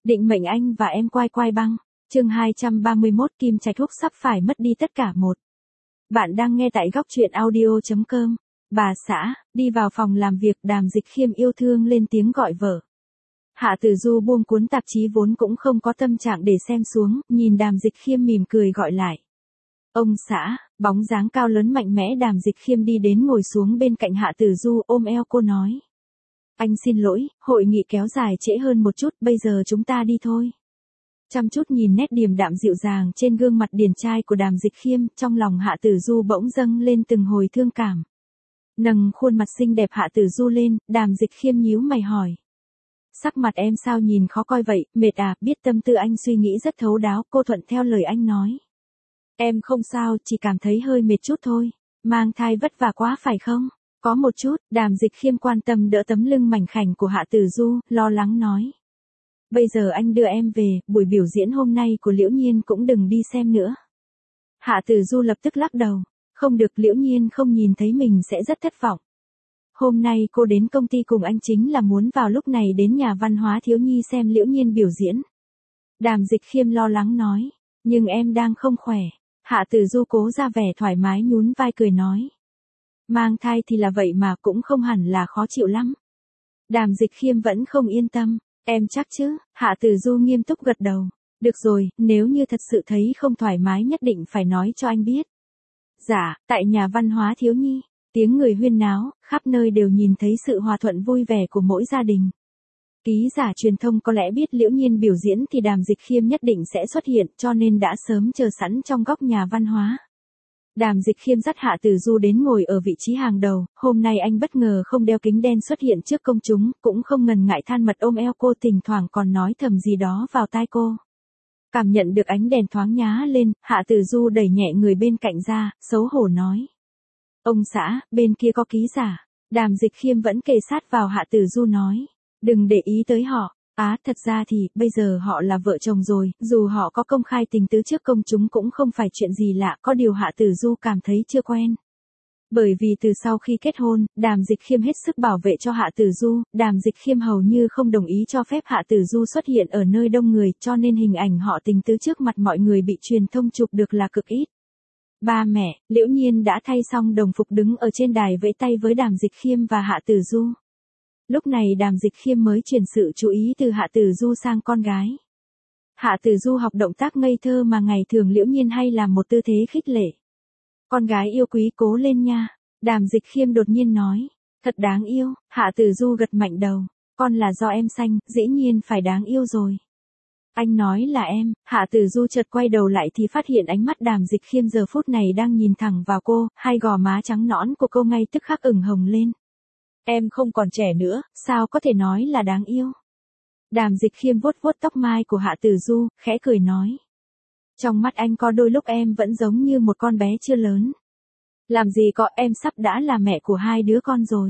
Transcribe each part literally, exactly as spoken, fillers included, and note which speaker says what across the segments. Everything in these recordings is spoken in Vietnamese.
Speaker 1: Định mệnh anh và em quai quai băng. Chương hai trăm ba mươi mốt Kim Trạch Húc sắp phải mất đi tất cả một. Bạn đang nghe tại góc truyện audio chấm com. Bà xã, đi vào phòng làm việc, Đàm Dịch Khiêm yêu thương lên tiếng gọi vợ. Hạ Tử Du buông cuốn tạp chí vốn cũng không có tâm trạng để xem xuống, nhìn Đàm Dịch Khiêm mỉm cười gọi lại. Ông xã, bóng dáng cao lớn mạnh mẽ Đàm Dịch Khiêm đi đến ngồi xuống bên cạnh Hạ Tử Du, ôm eo cô nói. Anh xin lỗi, hội nghị kéo dài trễ hơn một chút, bây giờ chúng ta đi thôi. Chăm chút nhìn nét điềm đạm dịu dàng trên gương mặt điển trai của Đàm Dịch Khiêm, trong lòng Hạ Tử Du bỗng dâng lên từng hồi thương cảm. Nâng khuôn mặt xinh đẹp Hạ Tử Du lên, Đàm Dịch Khiêm nhíu mày hỏi. Sắc mặt em sao nhìn khó coi vậy, mệt à, biết tâm tư anh suy nghĩ rất thấu đáo, cô thuận theo lời anh nói. Em không sao, chỉ cảm thấy hơi mệt chút thôi, mang thai vất vả quá phải không? Có một chút, Đàm Dịch Khiêm quan tâm đỡ tấm lưng mảnh khảnh của Hạ Tử Du, lo lắng nói. Bây giờ anh đưa em về, buổi biểu diễn hôm nay của Liễu Nhiên cũng đừng đi xem nữa. Hạ Tử Du lập tức lắc đầu, không được, Liễu Nhiên không nhìn thấy mình sẽ rất thất vọng. Hôm nay cô đến công ty cùng anh chính là muốn vào lúc này đến nhà văn hóa thiếu nhi xem Liễu Nhiên biểu diễn. Đàm Dịch Khiêm lo lắng nói, nhưng em đang không khỏe. Hạ Tử Du cố ra vẻ thoải mái nhún vai cười nói. Mang thai thì là vậy mà cũng không hẳn là khó chịu lắm. Đàm Dịch Khiêm vẫn không yên tâm, em chắc chứ? Hạ Tử Du nghiêm túc gật đầu. Được rồi, nếu như thật sự thấy không thoải mái nhất định phải nói cho anh biết. Dạ, tại nhà văn hóa thiếu nhi, tiếng người huyên náo, khắp nơi đều nhìn thấy sự hòa thuận vui vẻ của mỗi gia đình. Ký giả truyền thông có lẽ biết Liễu Nhiên biểu diễn thì Đàm Dịch Khiêm nhất định sẽ xuất hiện, cho nên đã sớm chờ sẵn trong góc nhà văn hóa. Đàm Dịch Khiêm dắt Hạ Tử Du đến ngồi ở vị trí hàng đầu, hôm nay anh bất ngờ không đeo kính đen xuất hiện trước công chúng, cũng không ngần ngại than mật ôm eo cô, thỉnh thoảng còn nói thầm gì đó vào tai cô. Cảm nhận được ánh đèn thoáng nhá lên, Hạ Tử Du đẩy nhẹ người bên cạnh ra, xấu hổ nói. Ông xã, bên kia có ký giả. Đàm Dịch Khiêm vẫn kề sát vào Hạ Tử Du nói. Đừng để ý tới họ. Á, thật ra thì, bây giờ họ là vợ chồng rồi, dù họ có công khai tình tứ trước công chúng cũng không phải chuyện gì lạ, có điều Hạ Tử Du cảm thấy chưa quen. Bởi vì từ sau khi kết hôn, Đàm Dịch Khiêm hết sức bảo vệ cho Hạ Tử Du, Đàm Dịch Khiêm hầu như không đồng ý cho phép Hạ Tử Du xuất hiện ở nơi đông người, cho nên hình ảnh họ tình tứ trước mặt mọi người bị truyền thông chụp được là cực ít. Ba mẹ, Liễu Nhiên đã thay xong đồng phục đứng ở trên đài vẫy tay với Đàm Dịch Khiêm và Hạ Tử Du. Lúc này Đàm Dịch Khiêm mới chuyển sự chú ý từ Hạ Tử Du sang con gái. Hạ Tử Du học động tác ngây thơ mà ngày thường Liễu Nhiên hay làm một tư thế khích lệ. Con gái yêu quý cố lên nha. Đàm Dịch Khiêm đột nhiên nói. Thật đáng yêu. Hạ Tử Du gật mạnh đầu. Con là do em sanh, dĩ nhiên phải đáng yêu rồi. Anh nói là em. Hạ Tử Du chợt quay đầu lại thì phát hiện ánh mắt Đàm Dịch Khiêm giờ phút này đang nhìn thẳng vào cô, hai gò má trắng nõn của cô ngay tức khắc ửng hồng lên. Em không còn trẻ nữa, sao có thể nói là đáng yêu? Đàm Dịch Khiêm vuốt vuốt tóc mai của Hạ Tử Du, khẽ cười nói. Trong mắt anh có đôi lúc em vẫn giống như một con bé chưa lớn. Làm gì có, em sắp đã là mẹ của hai đứa con rồi.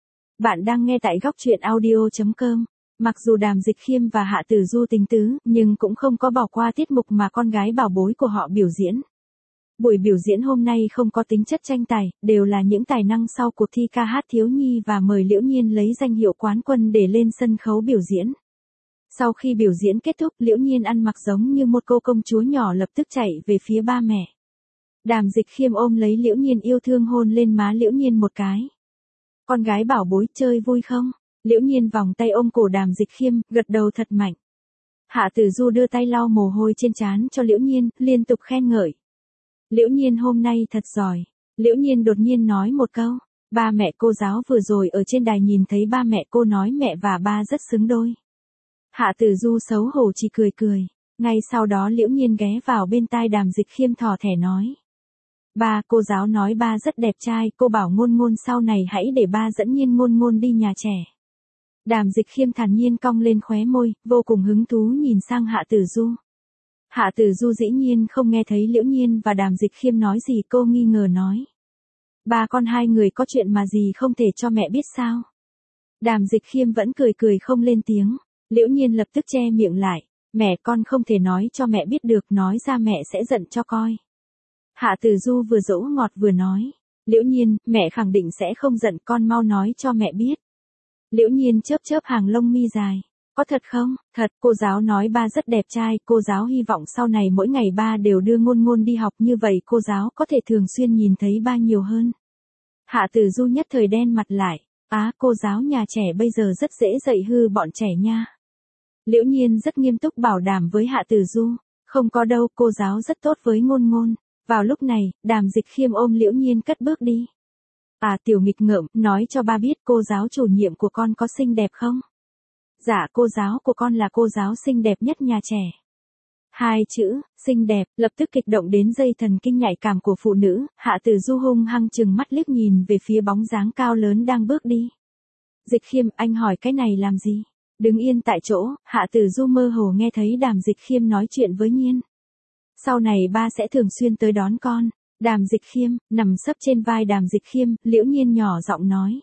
Speaker 1: Bạn đang nghe tại góc truyện audio chấm com. Mặc dù Đàm Dịch Khiêm và Hạ Tử Du tình tứ, nhưng cũng không có bỏ qua tiết mục mà con gái bảo bối của họ biểu diễn. Buổi biểu diễn hôm nay không có tính chất tranh tài, đều là những tài năng sau cuộc thi ca hát thiếu nhi và mời Liễu Nhiên lấy danh hiệu quán quân để lên sân khấu biểu diễn. Sau khi biểu diễn kết thúc, Liễu Nhiên ăn mặc giống như một cô công chúa nhỏ lập tức chạy về phía ba mẹ. Đàm Dịch Khiêm ôm lấy Liễu Nhiên yêu thương hôn lên má Liễu Nhiên một cái. Con gái bảo bối chơi vui không? Liễu Nhiên vòng tay ôm cổ Đàm Dịch Khiêm, gật đầu thật mạnh. Hạ Tử Du đưa tay lau mồ hôi trên trán cho Liễu Nhiên, liên tục khen ngợi. Liễu Nhiên hôm nay thật giỏi. Liễu Nhiên đột nhiên nói một câu. Ba mẹ cô giáo vừa rồi ở trên đài nhìn thấy ba mẹ cô nói mẹ và ba rất xứng đôi. Hạ Tử Du xấu hổ chỉ cười cười. Ngay sau đó Liễu Nhiên ghé vào bên tai Đàm Dịch Khiêm thỏ thẻ nói. Ba, cô giáo nói ba rất đẹp trai, cô bảo Ngôn Ngôn sau này hãy để ba dẫn Nhiên Ngôn Ngôn đi nhà trẻ. Đàm Dịch Khiêm thản nhiên cong lên khóe môi, vô cùng hứng thú nhìn sang Hạ Tử Du. Hạ Tử Du dĩ nhiên không nghe thấy Liễu Nhiên và Đàm Dịch Khiêm nói gì, cô nghi ngờ nói. Ba con hai người có chuyện mà gì không thể cho mẹ biết sao? Đàm Dịch Khiêm vẫn cười cười không lên tiếng. Liễu Nhiên lập tức che miệng lại. Mẹ, con không thể nói cho mẹ biết được, nói ra mẹ sẽ giận cho coi. Hạ Tử Du vừa dỗ ngọt vừa nói. Liễu Nhiên, mẹ khẳng định sẽ không giận, con mau nói cho mẹ biết. Liễu Nhiên chớp chớp hàng lông mi dài. có thật không? Thật, cô giáo nói ba rất đẹp trai, cô giáo hy vọng sau này mỗi ngày ba đều đưa Ngôn Ngôn đi học, như vậy cô giáo có thể thường xuyên nhìn thấy ba nhiều hơn. Hạ Tử Du nhất thời đen mặt lại, á, cô giáo nhà trẻ bây giờ rất dễ dạy hư bọn trẻ nha. Liễu Nhiên rất nghiêm túc bảo đảm với Hạ Tử Du, không có đâu, cô giáo rất tốt với Ngôn Ngôn. Vào lúc này, Đàm Dịch Khiêm ôm Liễu Nhiên cất bước đi. À, tiểu nghịch ngợm, nói cho ba biết cô giáo chủ nhiệm của con có xinh đẹp không? Dạ, cô giáo của con là cô giáo xinh đẹp nhất nhà trẻ. Hai chữ, xinh đẹp, lập tức kích động đến dây thần kinh nhạy cảm của phụ nữ, Hạ Tử Du hung hăng chừng mắt liếc nhìn về phía bóng dáng cao lớn đang bước đi. Dịch Khiêm, anh hỏi cái này làm gì? Đứng yên tại chỗ, Hạ Tử Du mơ hồ nghe thấy Đàm Dịch Khiêm nói chuyện với Nhiên. Sau này ba sẽ thường xuyên tới đón con. Đàm Dịch Khiêm, nằm sấp trên vai Đàm Dịch Khiêm, Liễu Nhiên nhỏ giọng nói.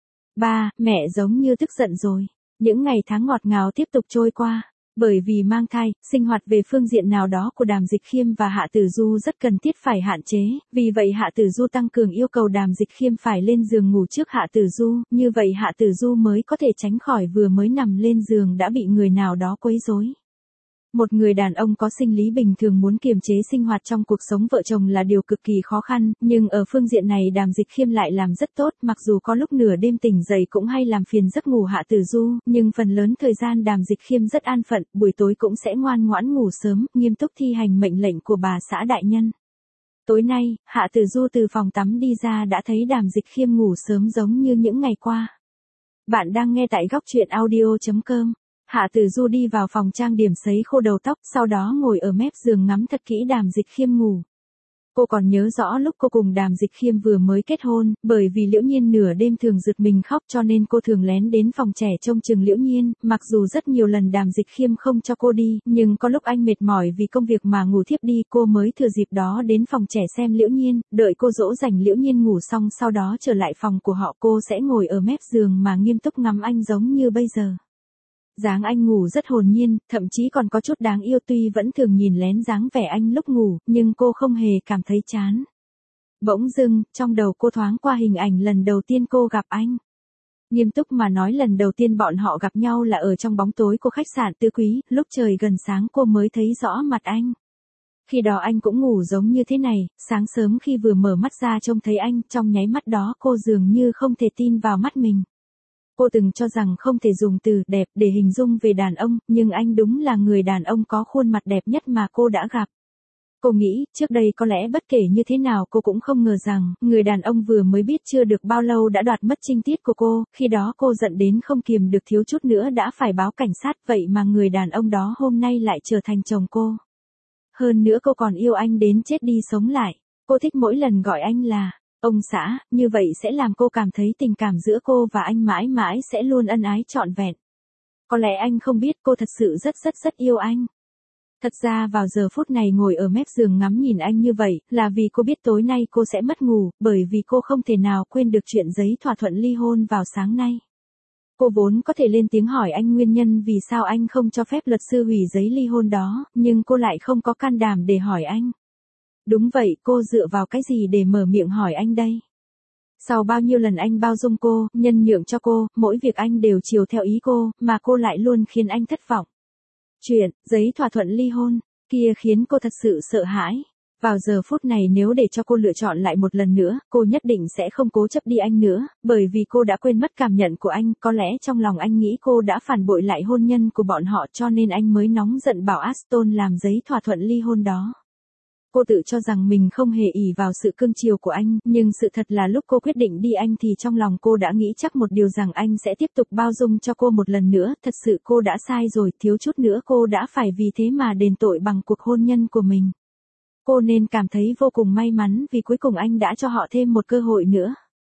Speaker 1: Ba, mẹ giống như tức giận rồi. Những ngày tháng ngọt ngào tiếp tục trôi qua. Bởi vì mang thai, sinh hoạt về phương diện nào đó của Đàm Dịch Khiêm và Hạ Tử Du rất cần thiết phải hạn chế, vì vậy Hạ Tử Du tăng cường yêu cầu Đàm Dịch Khiêm phải lên giường ngủ trước Hạ Tử Du, như vậy Hạ Tử Du mới có thể tránh khỏi vừa mới nằm lên giường đã bị người nào đó quấy rối. Một người đàn ông có sinh lý bình thường muốn kiềm chế sinh hoạt trong cuộc sống vợ chồng là điều cực kỳ khó khăn, nhưng ở phương diện này Đàm Dịch Khiêm lại làm rất tốt, mặc dù có lúc nửa đêm tỉnh dậy cũng hay làm phiền giấc ngủ Hạ Tử Du, nhưng phần lớn thời gian Đàm Dịch Khiêm rất an phận, buổi tối cũng sẽ ngoan ngoãn ngủ sớm, nghiêm túc thi hành mệnh lệnh của bà xã đại nhân. Tối nay, Hạ Tử Du từ phòng tắm đi ra đã thấy Đàm Dịch Khiêm ngủ sớm giống như những ngày qua. Bạn đang nghe tại góc truyện audio chấm com. Hạ Tử Du đi vào phòng trang điểm sấy khô đầu tóc, sau đó ngồi ở mép giường ngắm thật kỹ Đàm Dịch Khiêm ngủ. Cô còn nhớ rõ lúc cô cùng Đàm Dịch Khiêm vừa mới kết hôn, bởi vì Liễu Nhiên nửa đêm thường giật mình khóc cho nên cô thường lén đến phòng trẻ trông chừng Liễu Nhiên, mặc dù rất nhiều lần Đàm Dịch Khiêm không cho cô đi, nhưng có lúc anh mệt mỏi vì công việc mà ngủ thiếp đi, cô mới thừa dịp đó đến phòng trẻ xem Liễu Nhiên, đợi cô dỗ dành Liễu Nhiên ngủ xong sau đó trở lại phòng của họ, cô sẽ ngồi ở mép giường mà nghiêm túc ngắm anh giống như bây giờ. Dáng anh ngủ rất hồn nhiên, thậm chí còn có chút đáng yêu, tuy vẫn thường nhìn lén dáng vẻ anh lúc ngủ, nhưng cô không hề cảm thấy chán. Bỗng dưng, trong đầu cô thoáng qua hình ảnh lần đầu tiên cô gặp anh. Nghiêm túc mà nói lần đầu tiên bọn họ gặp nhau là ở trong bóng tối của khách sạn Tứ Quý, lúc trời gần sáng cô mới thấy rõ mặt anh. Khi đó anh cũng ngủ giống như thế này, sáng sớm khi vừa mở mắt ra trông thấy anh, trong nháy mắt đó cô dường như không thể tin vào mắt mình. Cô từng cho rằng không thể dùng từ đẹp để hình dung về đàn ông, nhưng anh đúng là người đàn ông có khuôn mặt đẹp nhất mà cô đã gặp. Cô nghĩ, trước đây có lẽ bất kể như thế nào cô cũng không ngờ rằng, người đàn ông vừa mới biết chưa được bao lâu đã đoạt mất trinh tiết của cô, khi đó cô giận đến không kiềm được thiếu chút nữa đã phải báo cảnh sát, vậy mà người đàn ông đó hôm nay lại trở thành chồng cô. Hơn nữa cô còn yêu anh đến chết đi sống lại, cô thích mỗi lần gọi anh là ông xã, như vậy sẽ làm cô cảm thấy tình cảm giữa cô và anh mãi mãi sẽ luôn ân ái trọn vẹn. Có lẽ anh không biết cô thật sự rất rất rất yêu anh. Thật ra vào giờ phút này ngồi ở mép giường ngắm nhìn anh như vậy, là vì cô biết tối nay cô sẽ mất ngủ, bởi vì cô không thể nào quên được chuyện giấy thỏa thuận ly hôn vào sáng nay. Cô vốn có thể lên tiếng hỏi anh nguyên nhân vì sao anh không cho phép luật sư hủy giấy ly hôn đó, nhưng cô lại không có can đảm để hỏi anh. Đúng vậy, cô dựa vào cái gì để mở miệng hỏi anh đây? Sau bao nhiêu lần anh bao dung cô, nhân nhượng cho cô, mỗi việc anh đều chiều theo ý cô, mà cô lại luôn khiến anh thất vọng. Chuyện, giấy thỏa thuận ly hôn, kia khiến cô thật sự sợ hãi. Vào giờ phút này nếu để cho cô lựa chọn lại một lần nữa, cô nhất định sẽ không cố chấp đi anh nữa, bởi vì cô đã quên mất cảm nhận của anh, có lẽ trong lòng anh nghĩ cô đã phản bội lại hôn nhân của bọn họ cho nên anh mới nóng giận bảo Aston làm giấy thỏa thuận ly hôn đó. Cô tự cho rằng mình không hề ỷ vào sự cưng chiều của anh, nhưng sự thật là lúc cô quyết định đi anh thì trong lòng cô đã nghĩ chắc một điều rằng anh sẽ tiếp tục bao dung cho cô một lần nữa, thật sự cô đã sai rồi, thiếu chút nữa cô đã phải vì thế mà đền tội bằng cuộc hôn nhân của mình. Cô nên cảm thấy vô cùng may mắn vì cuối cùng anh đã cho họ thêm một cơ hội nữa.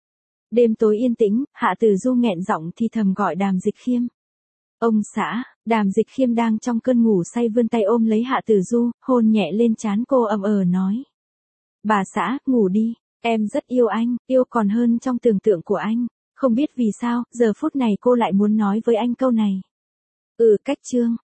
Speaker 1: Đêm tối yên tĩnh, Hạ Tử Du nghẹn giọng thì thầm gọi Đàm Dịch Khiêm. Ông xã, Đàm Dịch Khiêm đang trong cơn ngủ say vươn tay ôm lấy Hạ Tử Du, hôn nhẹ lên trán cô ậm ờ nói. Bà xã, ngủ đi, em rất yêu anh, yêu còn hơn trong tưởng tượng của anh. Không biết vì sao, giờ phút này cô lại muốn nói với anh câu này. Ừ, cách chương,